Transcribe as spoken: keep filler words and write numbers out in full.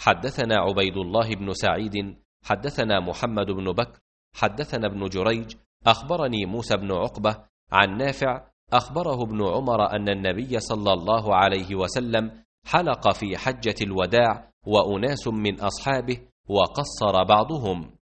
حدثنا عبيد الله بن سعيد حدثنا محمد بن بكر حدثنا ابن جريج أخبرني موسى بن عقبة عن نافع أخبره ابن عمر أن النبي صلى الله عليه وسلم حلق في حجة الوداع وأناس من أصحابه وقصر بعضهم.